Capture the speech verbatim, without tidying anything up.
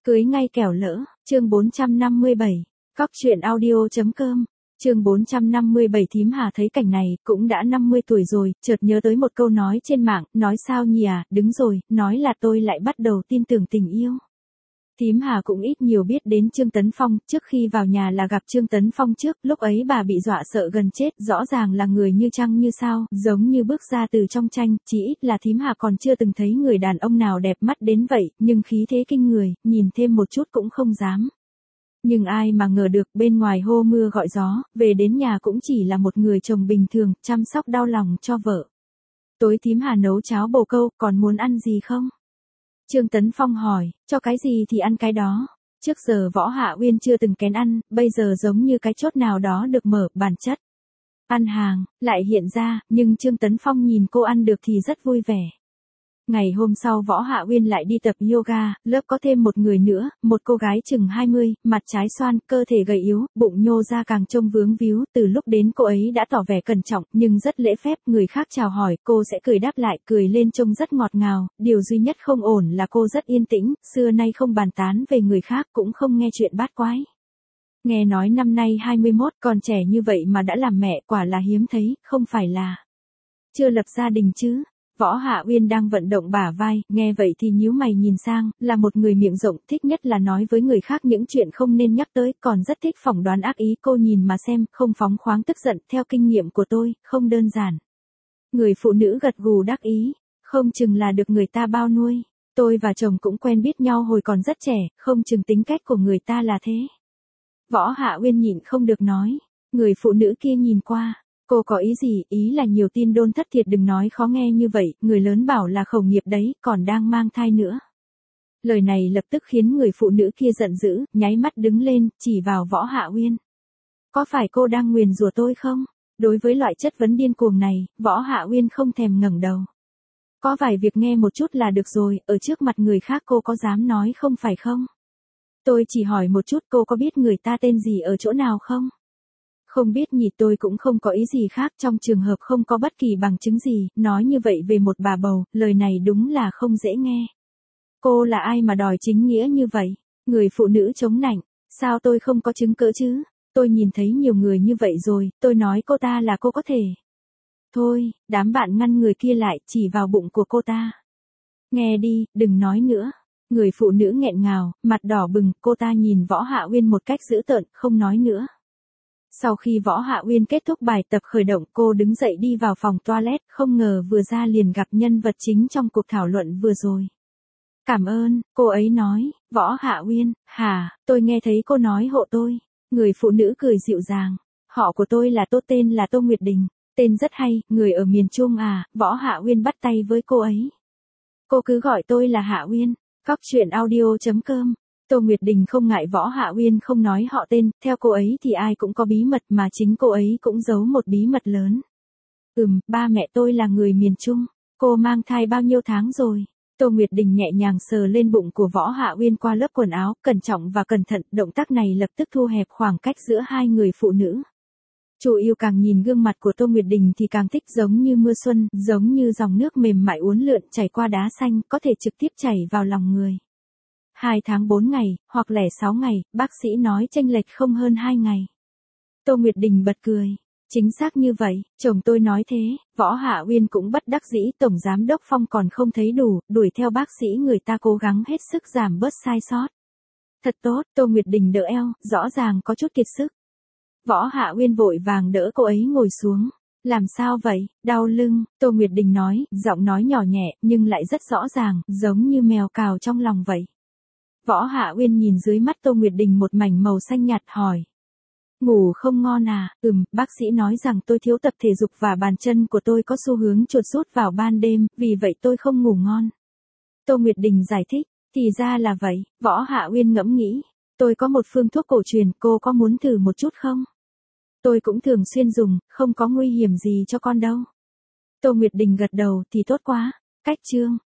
Cưới ngay kẻo lỡ, chương bốn trăm năm mươi bảy, cóc truyện audio chấm com, chương bốn trăm năm mươi bảy. Thím Hà thấy cảnh này, cũng đã năm mươi tuổi rồi, chợt nhớ tới một câu nói trên mạng, nói sao nhỉ à, đứng rồi, nói là tôi lại bắt đầu tin tưởng tình yêu. Thím Hà cũng ít nhiều biết đến Trương Tấn Phong, trước khi vào nhà là gặp Trương Tấn Phong trước, lúc ấy bà bị dọa sợ gần chết, rõ ràng là người như trăng như sao, giống như bước ra từ trong tranh, chỉ ít là thím Hà còn chưa từng thấy người đàn ông nào đẹp mắt đến vậy, nhưng khí thế kinh người, nhìn thêm một chút cũng không dám. Nhưng ai mà ngờ được, bên ngoài hô mưa gọi gió, về đến nhà cũng chỉ là một người chồng bình thường, chăm sóc đau lòng cho vợ. Tối thím Hà nấu cháo bồ câu, còn muốn ăn gì không? Trương Tấn Phong hỏi, cho cái gì thì ăn cái đó. Trước giờ Võ Hạ Uyên chưa từng kén ăn, bây giờ giống như cái chốt nào đó được mở, bản chất. Ăn hàng, lại hiện ra, nhưng Trương Tấn Phong nhìn cô ăn được thì rất vui vẻ. Ngày hôm sau Võ Hạ Uyên lại đi tập yoga, lớp có thêm một người nữa, một cô gái chừng hai mươi, mặt trái xoan, cơ thể gầy yếu, bụng nhô ra càng trông vướng víu, từ lúc đến cô ấy đã tỏ vẻ cẩn trọng, nhưng rất lễ phép, người khác chào hỏi, cô sẽ cười đáp lại, cười lên trông rất ngọt ngào, điều duy nhất không ổn là cô rất yên tĩnh, xưa nay không bàn tán về người khác, cũng không nghe chuyện bát quái. Nghe nói năm nay hai mươi mốt, còn trẻ như vậy mà đã làm mẹ, quả là hiếm thấy, không phải là chưa lập gia đình chứ. Võ Hạ Uyên đang vận động bả vai, nghe vậy thì nhíu mày nhìn sang, là một người miệng rộng, thích nhất là nói với người khác những chuyện không nên nhắc tới, còn rất thích phỏng đoán ác ý, cô nhìn mà xem, không phóng khoáng tức giận, theo kinh nghiệm của tôi, không đơn giản. Người phụ nữ gật gù đắc ý, không chừng là được người ta bao nuôi, tôi và chồng cũng quen biết nhau hồi còn rất trẻ, không chừng tính cách của người ta là thế. Võ Hạ Uyên nhịn không được nói, người phụ nữ kia nhìn qua. Cô có ý gì, ý là nhiều tin đồn thất thiệt, đừng nói khó nghe như vậy, người lớn bảo là khẩu nghiệp đấy, còn đang mang thai nữa. Lời này lập tức khiến người phụ nữ kia giận dữ, nháy mắt đứng lên, chỉ vào Võ Hạ Uyên. Có phải cô đang nguyền rủa tôi không? Đối với loại chất vấn điên cuồng này, Võ Hạ Uyên không thèm ngẩng đầu. Có vài việc nghe một chút là được rồi, ở trước mặt người khác cô có dám nói không phải không? Tôi chỉ hỏi một chút, cô có biết người ta tên gì ở chỗ nào không? Không biết nhỉ, tôi cũng không có ý gì khác, trong trường hợp không có bất kỳ bằng chứng gì, nói như vậy về một bà bầu, lời này đúng là không dễ nghe. Cô là ai mà đòi chính nghĩa như vậy? Người phụ nữ chống nạnh, sao tôi không có chứng cớ chứ? Tôi nhìn thấy nhiều người như vậy rồi, tôi nói cô ta là cô có thể. Thôi, đám bạn ngăn người kia lại, chỉ vào bụng của cô ta. Nghe đi, đừng nói nữa. Người phụ nữ nghẹn ngào, mặt đỏ bừng, cô ta nhìn Võ Hạ Uyên một cách dữ tợn, không nói nữa. Sau khi Võ Hạ Uyên kết thúc bài tập khởi động, cô đứng dậy đi vào phòng toilet, không ngờ vừa ra liền gặp nhân vật chính trong cuộc thảo luận vừa rồi. Cảm ơn, cô ấy nói. Võ Hạ Uyên, hả, tôi nghe thấy cô nói hộ tôi. Người phụ nữ cười dịu dàng. Họ của tôi là Tô, tên là Tô Nguyệt Đình. Tên rất hay, người ở miền Trung à. Võ Hạ Uyên bắt tay với cô ấy. Cô cứ gọi tôi là Hạ Uyên. Cóc truyện audio chấm com. Tô Nguyệt Đình không ngại Võ Hạ Uyên không nói họ tên, theo cô ấy thì ai cũng có bí mật, mà chính cô ấy cũng giấu một bí mật lớn. Ừm, ba mẹ tôi là người miền Trung. Cô mang thai bao nhiêu tháng rồi? Tô Nguyệt Đình nhẹ nhàng sờ lên bụng của Võ Hạ Uyên qua lớp quần áo, cẩn trọng và cẩn thận, động tác này lập tức thu hẹp khoảng cách giữa hai người phụ nữ. Chu Yêu càng nhìn gương mặt của Tô Nguyệt Đình thì càng thích, giống như mưa xuân, giống như dòng nước mềm mại uốn lượn chảy qua đá xanh, có thể trực tiếp chảy vào lòng người. Hai tháng bốn ngày, hoặc lẻ sáu ngày, bác sĩ nói chênh lệch không hơn hai ngày. Tô Nguyệt Đình bật cười. Chính xác như vậy, chồng tôi nói thế. Võ Hạ Uyên cũng bất đắc dĩ, Tổng Giám đốc Phong còn không thấy đủ, đuổi theo bác sĩ người ta cố gắng hết sức giảm bớt sai sót. Thật tốt, Tô Nguyệt Đình đỡ eo, rõ ràng có chút kiệt sức. Võ Hạ Uyên vội vàng đỡ cô ấy ngồi xuống. Làm sao vậy, đau lưng, Tô Nguyệt Đình nói, giọng nói nhỏ nhẹ, nhưng lại rất rõ ràng, giống như mèo cào trong lòng vậy. Võ Hạ Uyên nhìn dưới mắt Tô Nguyệt Đình một mảnh màu xanh nhạt hỏi. Ngủ không ngon à? Ừm, bác sĩ nói rằng tôi thiếu tập thể dục và bàn chân của tôi có xu hướng chuột rút vào ban đêm, vì vậy tôi không ngủ ngon. Tô Nguyệt Đình giải thích, thì ra là vậy. Võ Hạ Uyên ngẫm nghĩ, tôi có một phương thuốc cổ truyền, cô có muốn thử một chút không? Tôi cũng thường xuyên dùng, không có nguy hiểm gì cho con đâu. Tô Nguyệt Đình gật đầu, thì tốt quá. Cách chương